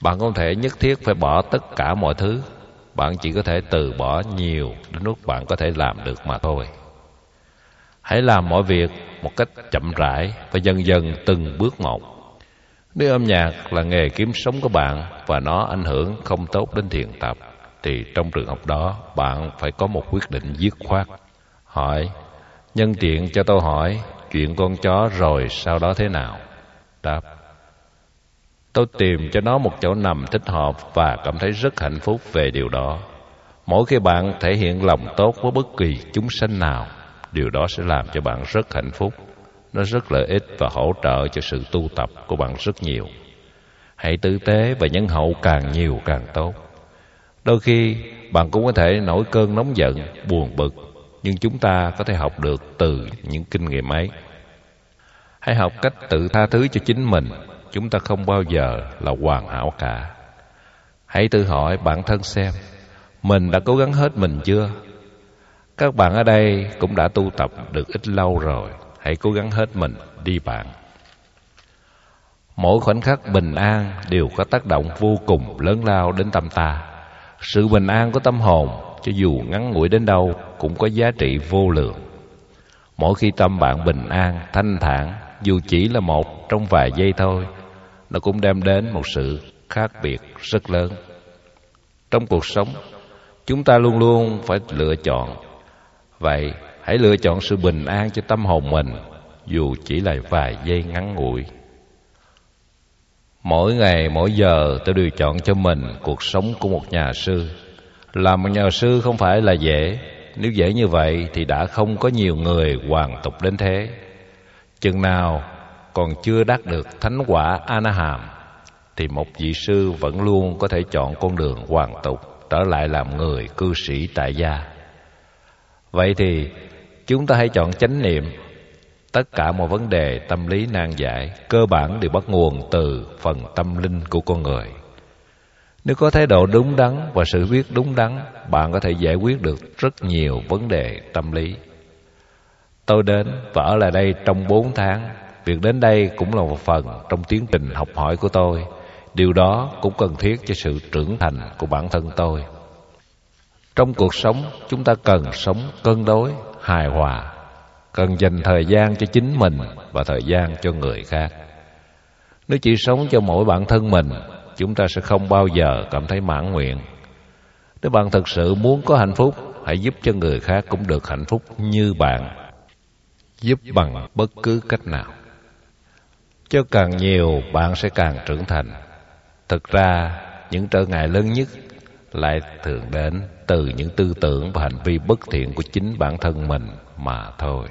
Bạn không thể nhất thiết phải bỏ tất cả mọi thứ. Bạn chỉ có thể từ bỏ nhiều đến lúc bạn có thể làm được mà thôi. Hãy làm mọi việc một cách chậm rãi và dần dần từng bước một. Nếu âm nhạc là nghề kiếm sống của bạn và nó ảnh hưởng không tốt đến thiền tập, thì trong trường hợp đó bạn phải có một quyết định dứt khoát. Hỏi: nhân tiện cho tôi hỏi, chuyện con chó rồi sau đó thế nào? Đáp: tôi tìm cho nó một chỗ nằm thích hợp và cảm thấy rất hạnh phúc về điều đó. Mỗi khi bạn thể hiện lòng tốt với bất kỳ chúng sanh nào, điều đó sẽ làm cho bạn rất hạnh phúc. Nó rất lợi ích và hỗ trợ cho sự tu tập của bạn rất nhiều. Hãy tử tế và nhân hậu càng nhiều càng tốt. Đôi khi bạn cũng có thể nổi cơn nóng giận, buồn bực, nhưng chúng ta có thể học được từ những kinh nghiệm ấy. Hãy học cách tự tha thứ cho chính mình. Chúng ta không bao giờ là hoàn hảo cả. Hãy tự hỏi bản thân xem, mình đã cố gắng hết mình chưa? Các bạn ở đây cũng đã tu tập được ít lâu rồi. Hãy cố gắng hết mình đi bạn. Mỗi khoảnh khắc bình an đều có tác động vô cùng lớn lao đến tâm ta. Sự bình an của tâm hồn, cho dù ngắn ngủi đến đâu, cũng có giá trị vô lượng. Mỗi khi tâm bạn bình an, thanh thản, dù chỉ là một trong vài giây thôi, nó cũng đem đến một sự khác biệt rất lớn. Trong cuộc sống, chúng ta luôn luôn phải lựa chọn. Vậy hãy lựa chọn sự bình an cho tâm hồn mình, dù chỉ là vài giây ngắn ngủi. Mỗi ngày, mỗi giờ tôi đều chọn cho mình cuộc sống của một nhà sư. Làm một nhà sư không phải là dễ. Nếu dễ như vậy thì đã không có nhiều người hoàn tục đến thế. Chừng nào còn chưa đắc được thánh quả A-na-hàm, thì một vị sư vẫn luôn có thể chọn con đường hoàn tục, trở lại làm người cư sĩ tại gia. Vậy thì chúng ta hãy chọn chánh niệm. Tất cả mọi vấn đề tâm lý nan giải cơ bản đều bắt nguồn từ phần tâm linh của con người. Nếu có thái độ đúng đắn và sự biết đúng đắn, bạn có thể giải quyết được rất nhiều vấn đề tâm lý. Tôi đến và ở lại đây trong 4 tháng. Việc đến đây cũng là một phần trong tiến trình học hỏi của tôi. Điều đó cũng cần thiết cho sự trưởng thành của bản thân tôi. Trong cuộc sống, chúng ta cần sống cân đối, hài hòa, cần dành thời gian cho chính mình và thời gian cho người khác. Nếu chỉ sống cho mỗi bản thân mình, chúng ta sẽ không bao giờ cảm thấy mãn nguyện. Nếu bạn thực sự muốn có hạnh phúc, hãy giúp cho người khác cũng được hạnh phúc như bạn. Giúp bằng bất cứ cách nào. Cho càng nhiều, bạn sẽ càng trưởng thành. Thực ra, những trở ngại lớn nhất lại thường đến từ những tư tưởng và hành vi bất thiện của chính bản thân mình mà thôi.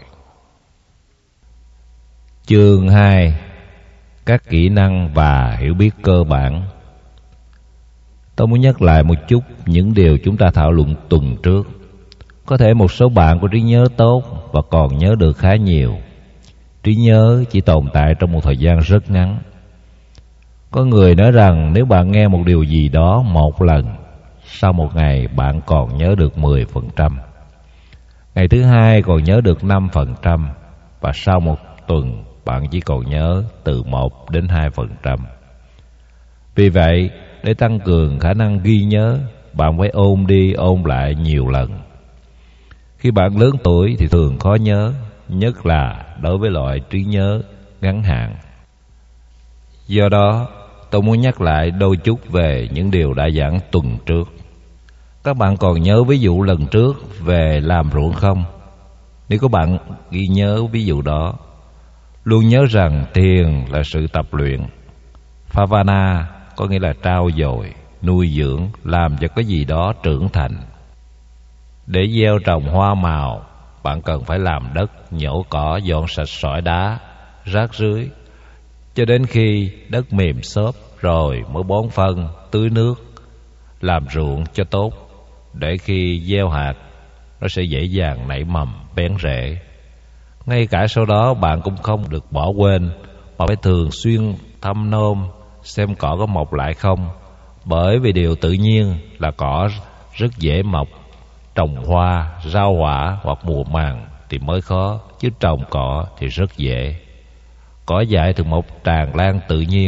Chương 2. Các kỹ năng và hiểu biết cơ bản. Tôi muốn nhắc lại một chút những điều chúng ta thảo luận tuần trước. Có thể một số bạn có trí nhớ tốt và còn nhớ được khá nhiều. Trí nhớ chỉ tồn tại trong một thời gian rất ngắn. Có người nói rằng nếu bạn nghe một điều gì đó một lần, sau một ngày bạn còn nhớ được 10%. Ngày thứ hai còn nhớ được 5%. Và sau một tuần bạn chỉ còn nhớ từ 1 đến 2%. Vì vậy, để tăng cường khả năng ghi nhớ, bạn phải ôn đi ôn lại nhiều lần. Khi bạn lớn tuổi thì thường khó nhớ, nhất là đối với loại trí nhớ ngắn hạn. Do đó, tôi muốn nhắc lại đôi chút về những điều đã giảng tuần trước. Các bạn còn nhớ ví dụ lần trước về làm ruộng không? Nếu các bạn ghi nhớ ví dụ đó, luôn nhớ rằng thiền là sự tập luyện. Phavana có nghĩa là trau dồi, nuôi dưỡng, làm cho cái gì đó trưởng thành. Để gieo trồng hoa màu, bạn cần phải làm đất, nhổ cỏ, dọn sạch sỏi đá, rác rưới, cho đến khi đất mềm xốp rồi mới bón phân, tưới nước, làm ruộng cho tốt, để khi gieo hạt nó sẽ dễ dàng nảy mầm, bén rễ. Ngay cả sau đó bạn cũng không được bỏ quên, mà phải thường xuyên thăm nom xem cỏ có mọc lại không, bởi vì điều tự nhiên là cỏ rất dễ mọc. Trồng hoa, rau quả hoặc mùa màng thì mới khó, chứ trồng cỏ thì rất dễ. Cỏ dại thường mọc tràn lan tự nhiên,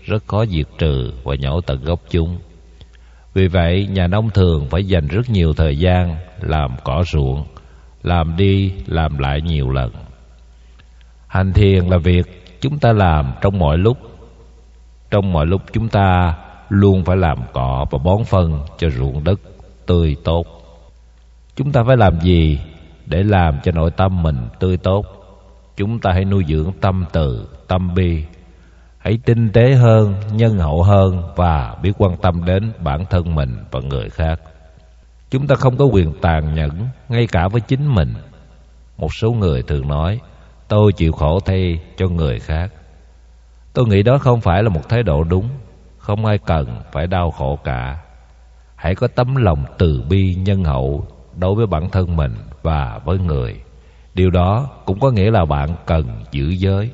rất khó diệt trừ và nhổ tận gốc chúng. Vì vậy, nhà nông thường phải dành rất nhiều thời gian làm cỏ ruộng, làm đi làm lại nhiều lần. Hành thiền là việc chúng ta làm trong mọi lúc. Trong mọi lúc chúng ta luôn phải làm cỏ và bón phân cho ruộng đất tươi tốt. Chúng ta phải làm gì để làm cho nội tâm mình tươi tốt? Chúng ta hãy nuôi dưỡng tâm từ, tâm bi. Hãy tinh tế hơn, nhân hậu hơn và biết quan tâm đến bản thân mình và người khác. Chúng ta không có quyền tàn nhẫn ngay cả với chính mình. Một số người thường nói, tôi chịu khổ thay cho người khác. Tôi nghĩ đó không phải là một thái độ đúng. Không ai cần phải đau khổ cả. Hãy có tấm lòng từ bi nhân hậu đối với bản thân mình và với người. Điều đó cũng có nghĩa là bạn cần giữ giới.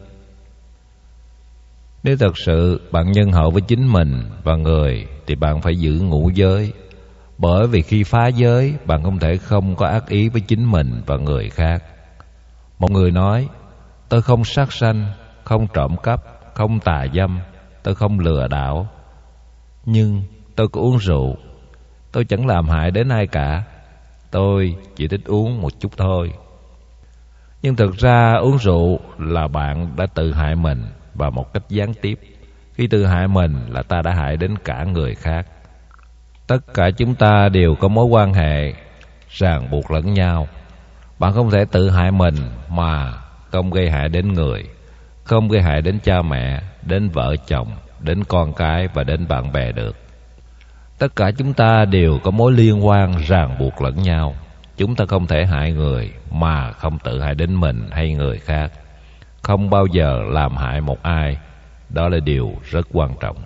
Nếu thật sự bạn nhân hậu với chính mình và người thì bạn phải giữ ngũ giới. Bởi vì khi phá giới, bạn không thể không có ác ý với chính mình và người khác. Một người nói, tôi không sát sanh, không trộm cắp, không tà dâm, tôi không lừa đảo. Nhưng tôi có uống rượu. Tôi chẳng làm hại đến ai cả. Tôi chỉ thích uống một chút thôi. Nhưng thực ra uống rượu là bạn đã tự hại mình, và một cách gián tiếp. Khi tự hại mình là ta đã hại đến cả người khác. Tất cả chúng ta đều có mối quan hệ ràng buộc lẫn nhau. Bạn không thể tự hại mình mà không gây hại đến người, không gây hại đến cha mẹ, đến vợ chồng, đến con cái và đến bạn bè được. Tất cả chúng ta đều có mối liên quan ràng buộc lẫn nhau. Chúng ta không thể hại người mà không tự hại đến mình hay người khác. Không bao giờ làm hại một ai. Đó là điều rất quan trọng.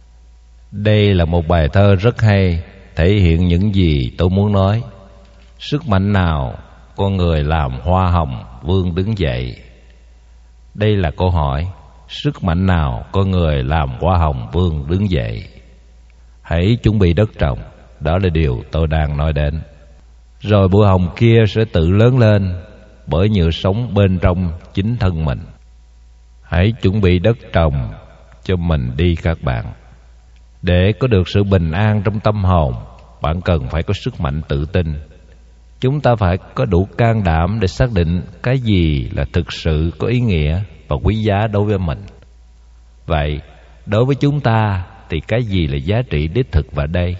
Đây là một bài thơ rất hay, thể hiện những gì tôi muốn nói. Sức mạnh nào con người làm hoa hồng vươn đứng dậy? Đây là câu hỏi. Sức mạnh nào con người làm hoa hồng vươn đứng dậy? Hãy chuẩn bị đất trồng. Đó là điều tôi đang nói đến. Rồi bụi hồng kia sẽ tự lớn lên bởi nhựa sống bên trong chính thân mình. Hãy chuẩn bị đất trồng cho mình đi các bạn. Để có được sự bình an trong tâm hồn, bạn cần phải có sức mạnh tự tin. Chúng ta phải có đủ can đảm để xác định cái gì là thực sự có ý nghĩa và quý giá đối với mình. Vậy, đối với chúng ta thì cái gì là giá trị đích thực và đây?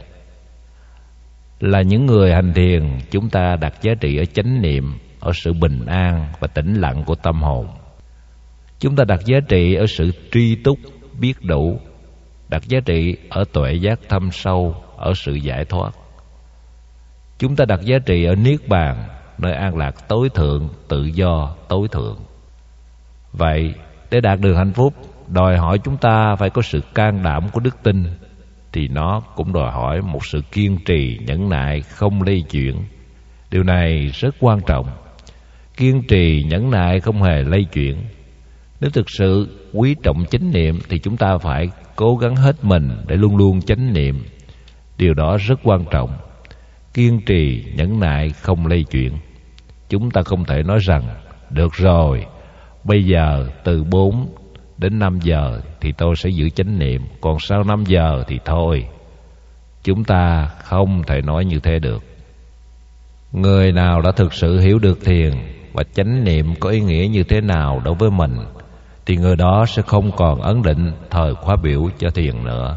Là những người hành thiền, chúng ta đặt giá trị ở chánh niệm, ở sự bình an và tĩnh lặng của tâm hồn. Chúng ta đặt giá trị ở sự tri túc, biết đủ. Đặt giá trị ở tuệ giác thâm sâu, ở sự giải thoát. Chúng ta đặt giá trị ở niết bàn, nơi an lạc tối thượng, tự do tối thượng. Vậy, để đạt được hạnh phúc, đòi hỏi chúng ta phải có sự can đảm của đức tin, thì nó cũng đòi hỏi một sự kiên trì, nhẫn nại, không lay chuyển. Điều này rất quan trọng. Kiên trì, nhẫn nại, không hề lay chuyển. Nếu thực sự quý trọng chánh niệm thì chúng ta phải cố gắng hết mình để luôn luôn chánh niệm. Điều đó rất quan trọng. Kiên trì, nhẫn nại, không lay chuyển. Chúng ta không thể nói rằng được rồi, bây giờ từ 4 đến 5 giờ thì tôi sẽ giữ chánh niệm, còn sau 5 giờ thì thôi. Chúng ta không thể nói như thế được. Người nào đã thực sự hiểu được thiền và chánh niệm có ý nghĩa như thế nào đối với mình thì người đó sẽ không còn ấn định thời khóa biểu cho thiền nữa.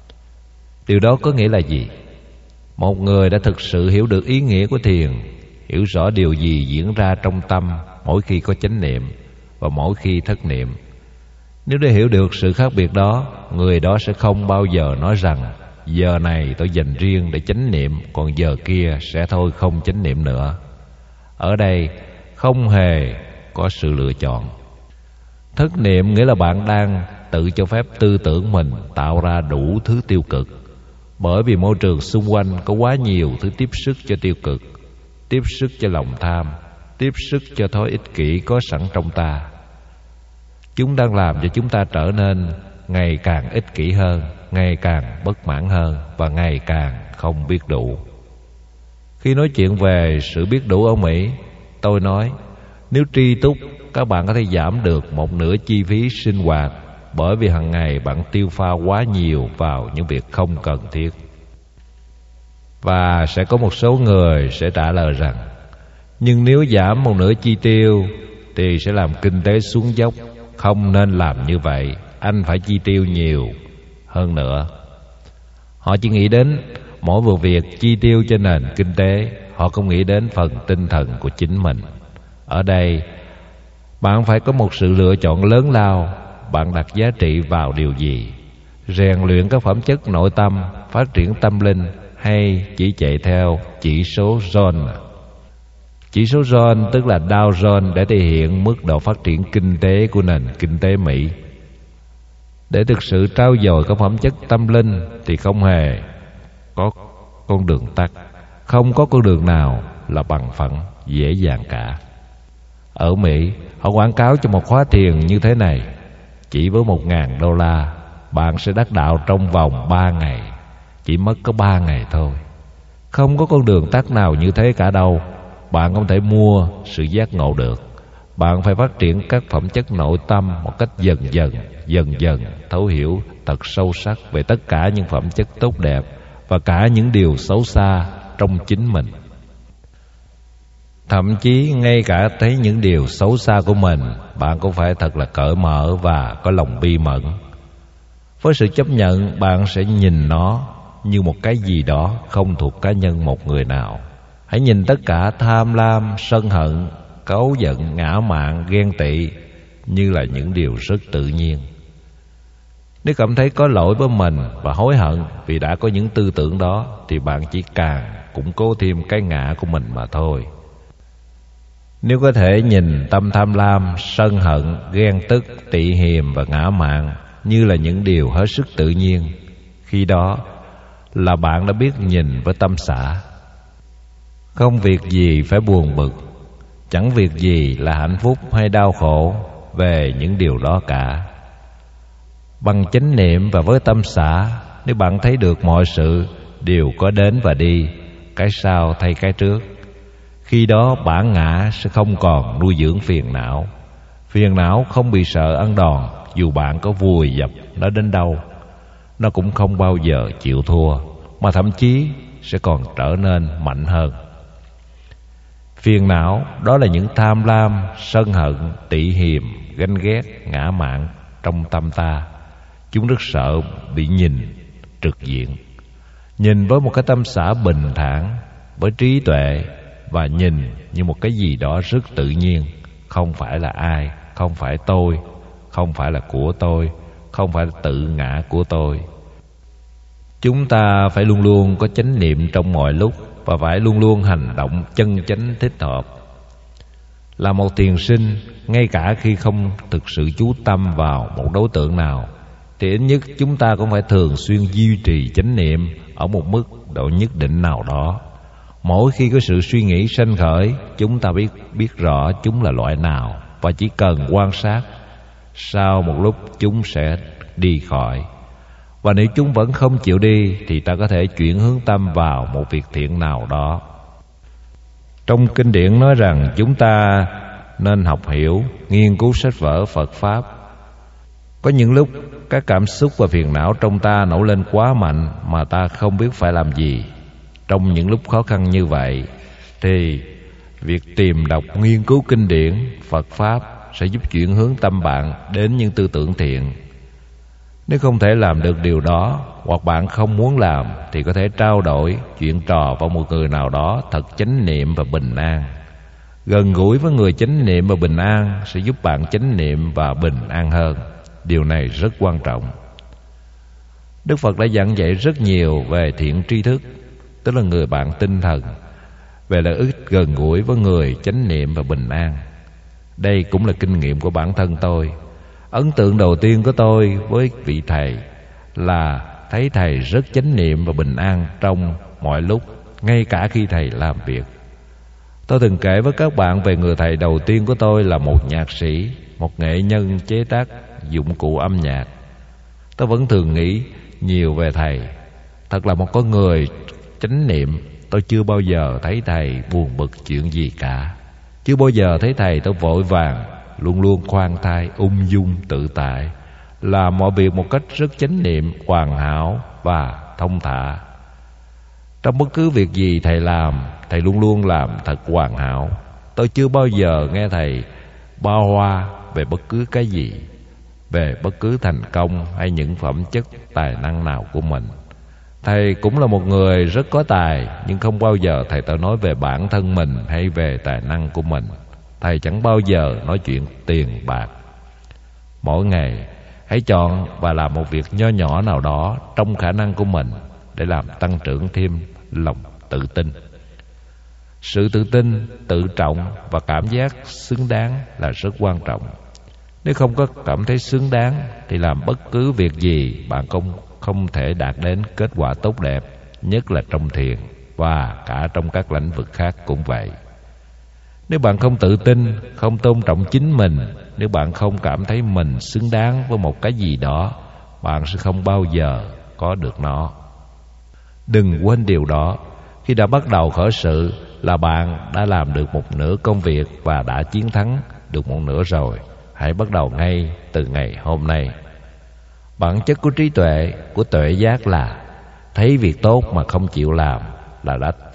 Điều đó có nghĩa là gì? Một người đã thực sự hiểu được ý nghĩa của thiền, hiểu rõ điều gì diễn ra trong tâm mỗi khi có chánh niệm và mỗi khi thất niệm. Nếu để hiểu được sự khác biệt đó, người đó sẽ không bao giờ nói rằng giờ này tôi dành riêng để chánh niệm, còn giờ kia sẽ thôi không chánh niệm nữa. Ở đây không hề có sự lựa chọn. Thất niệm nghĩa là bạn đang tự cho phép tư tưởng mình tạo ra đủ thứ tiêu cực. Bởi vì môi trường xung quanh có quá nhiều thứ tiếp sức cho tiêu cực, tiếp sức cho lòng tham, tiếp sức cho thói ích kỷ có sẵn trong ta. Chúng đang làm cho chúng ta trở nên ngày càng ích kỷ hơn, ngày càng bất mãn hơn và ngày càng không biết đủ. Khi nói chuyện về sự biết đủ ở Mỹ, tôi nói nếu tri túc, các bạn có thể giảm được một nửa chi phí sinh hoạt bởi vì hàng ngày bạn tiêu pha quá nhiều vào những việc không cần thiết. Và sẽ có một số người sẽ trả lời rằng, nhưng nếu giảm một nửa chi tiêu thì sẽ làm kinh tế xuống dốc. Không nên làm như vậy, anh phải chi tiêu nhiều hơn nữa. Họ chỉ nghĩ đến mỗi một việc chi tiêu cho nền kinh tế, họ không nghĩ đến phần tinh thần của chính mình. Ở đây, bạn phải có một sự lựa chọn lớn lao. Bạn đặt giá trị vào điều gì? Rèn luyện các phẩm chất nội tâm, phát triển tâm linh, hay chỉ chạy theo chỉ số Jones? Chỉ số Jones tức là Dow Jones để thể hiện mức độ phát triển kinh tế của nền kinh tế Mỹ. Để thực sự trau dồi các phẩm chất tâm linh thì không hề có con đường tắt. Không có con đường nào là bằng phẳng, dễ dàng cả. Ở Mỹ, họ quảng cáo cho một khóa thiền như thế này: chỉ với $1,000, bạn sẽ đắc đạo trong vòng 3 ngày. Chỉ mất có 3 ngày thôi. Không có con đường tắt nào như thế cả đâu. Bạn không thể mua sự giác ngộ được. Bạn phải phát triển các phẩm chất nội tâm một cách dần dần, thấu hiểu thật sâu sắc về tất cả những phẩm chất tốt đẹp và cả những điều xấu xa trong chính mình. Thậm chí ngay cả thấy những điều xấu xa của mình, bạn cũng phải thật là cởi mở và có lòng bi mẫn. Với sự chấp nhận, bạn sẽ nhìn nó như một cái gì đó không thuộc cá nhân một người nào. Hãy nhìn tất cả tham lam, sân hận, cáu giận, ngã mạn, ghen tị như là những điều rất tự nhiên. Nếu cảm thấy có lỗi với mình và hối hận vì đã có những tư tưởng đó, thì bạn chỉ càng củng cố thêm cái ngã của mình mà thôi. Nếu có thể nhìn tâm tham lam, sân hận, ghen tức, tị hiềm và ngã mạn như là những điều hết sức tự nhiên, khi đó là bạn đã biết nhìn với tâm xả. Không việc gì phải buồn bực, chẳng việc gì là hạnh phúc hay đau khổ về những điều đó cả. Bằng chánh niệm và với tâm xả, nếu bạn thấy được mọi sự đều có đến và đi, cái sau thay cái trước, khi đó bản ngã sẽ không còn nuôi dưỡng phiền não. Phiền não không bị sợ ăn đòn, dù bạn có vùi dập nó đến đâu, nó cũng không bao giờ chịu thua, mà thậm chí sẽ còn trở nên mạnh hơn. Phiền não đó là những tham lam, sân hận, tị hiềm, ganh ghét, ngã mạn trong tâm ta. Chúng rất sợ bị nhìn trực diện. Nhìn với một cái tâm xả bình thản, với trí tuệ, và nhìn như một cái gì đó rất tự nhiên. Không phải là ai, không phải tôi, không phải là của tôi, không phải là tự ngã của tôi. Chúng ta phải luôn luôn có chánh niệm trong mọi lúc, và phải luôn luôn hành động chân chánh thích hợp. Là một thiền sinh, ngay cả khi không thực sự chú tâm vào một đối tượng nào, thì ít nhất chúng ta cũng phải thường xuyên duy trì chánh niệm ở một mức độ nhất định nào đó. Mỗi khi có sự suy nghĩ sanh khởi, chúng ta biết rõ chúng là loại nào, và chỉ cần quan sát, sau một lúc chúng sẽ đi khỏi. Và nếu chúng vẫn không chịu đi, thì ta có thể chuyển hướng tâm vào một việc thiện nào đó. Trong kinh điển nói rằng chúng ta nên học hiểu, nghiên cứu sách vở Phật Pháp. Có những lúc các cảm xúc và phiền não trong ta nổi lên quá mạnh mà ta không biết phải làm gì. Trong những lúc khó khăn như vậy, thì việc tìm đọc nghiên cứu kinh điển Phật Pháp sẽ giúp chuyển hướng tâm bạn đến những tư tưởng thiện. Nếu không thể làm được điều đó, hoặc bạn không muốn làm, thì có thể trao đổi, chuyện trò với một người nào đó thật chánh niệm và bình an. Gần gũi với người chánh niệm và bình an sẽ giúp bạn chánh niệm và bình an hơn. Điều này rất quan trọng. Đức Phật đã giảng dạy rất nhiều về thiện tri thức, tức là người bạn tinh thần, về lợi ích gần gũi với người chánh niệm và bình an. Đây cũng là kinh nghiệm của bản thân tôi. Ấn tượng đầu tiên của tôi với vị thầy là thấy thầy rất chánh niệm và bình an trong mọi lúc, ngay cả khi thầy làm việc. Tôi từng kể với các bạn về người thầy đầu tiên của tôi là một nhạc sĩ, một nghệ nhân chế tác dụng cụ âm nhạc. Tôi vẫn thường nghĩ nhiều về thầy. Thật là một con người chánh niệm. Tôi chưa bao giờ thấy thầy buồn bực chuyện gì cả. Chưa bao giờ thấy thầy tôi vội vàng, luôn luôn khoan thai, ung dung, tự tại. làm mọi việc một cách rất chánh niệm, hoàn hảo và thông thả. Trong bất cứ việc gì thầy làm, thầy luôn luôn làm thật hoàn hảo. Tôi chưa bao giờ nghe thầy bao hoa về bất cứ cái gì, về bất cứ thành công hay những phẩm chất tài năng nào của mình. Thầy cũng là một người rất có tài, nhưng không bao giờ thầy tự nói về bản thân mình hay về tài năng của mình. Thầy chẳng bao giờ nói chuyện tiền bạc. Mỗi ngày hãy chọn và làm một việc nho nhỏ nào đó trong khả năng của mình để làm tăng trưởng thêm lòng tự tin. Sự tự tin, tự trọng và cảm giác xứng đáng là rất quan trọng. Nếu không có cảm thấy xứng đáng thì làm bất cứ việc gì bạn không thể đạt đến kết quả tốt đẹp, nhất là trong thiền và cả trong các lĩnh vực khác cũng vậy. Nếu bạn không tự tin, không tôn trọng chính mình, nếu bạn không cảm thấy mình xứng đáng với một cái gì đó, bạn sẽ không bao giờ có được nó. Đừng quên điều đó. Khi đã bắt đầu khởi sự là bạn đã làm được một nửa công việc và đã chiến thắng được một nửa rồi. Hãy bắt đầu ngay từ ngày hôm nay. Bản chất của trí tuệ, của tuệ giác là thấy việc tốt mà không chịu làm là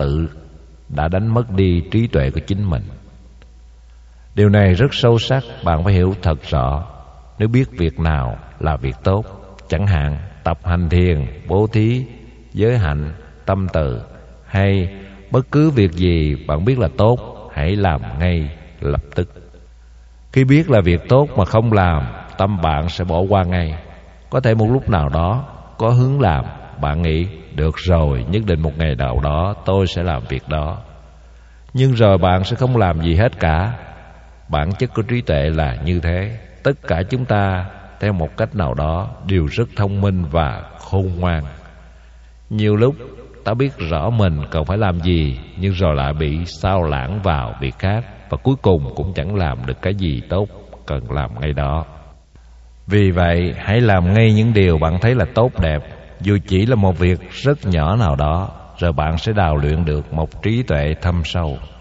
đã đánh mất đi trí tuệ của chính mình. Điều này rất sâu sắc, bạn phải hiểu thật rõ. Nếu biết việc nào là việc tốt, chẳng hạn tập hành thiền, bố thí, giới hạnh, tâm từ, hay bất cứ việc gì bạn biết là tốt, hãy làm ngay lập tức. Khi biết là việc tốt mà không làm, tâm bạn sẽ bỏ qua ngay. Có thể một lúc nào đó có hướng làm, bạn nghĩ được rồi, nhất định một ngày nào đó tôi sẽ làm việc đó. Nhưng rồi bạn sẽ không làm gì hết cả. Bản chất của trí tuệ là như thế. Tất cả chúng ta theo một cách nào đó đều rất thông minh và khôn ngoan. Nhiều lúc ta biết rõ mình cần phải làm gì, nhưng rồi lại bị sao lãng vào việc khác, và cuối cùng cũng chẳng làm được cái gì tốt cần làm ngay đó. Vì vậy hãy làm ngay những điều bạn thấy là tốt đẹp, dù chỉ là một việc rất nhỏ nào đó, rồi bạn sẽ đào luyện được một trí tuệ thâm sâu.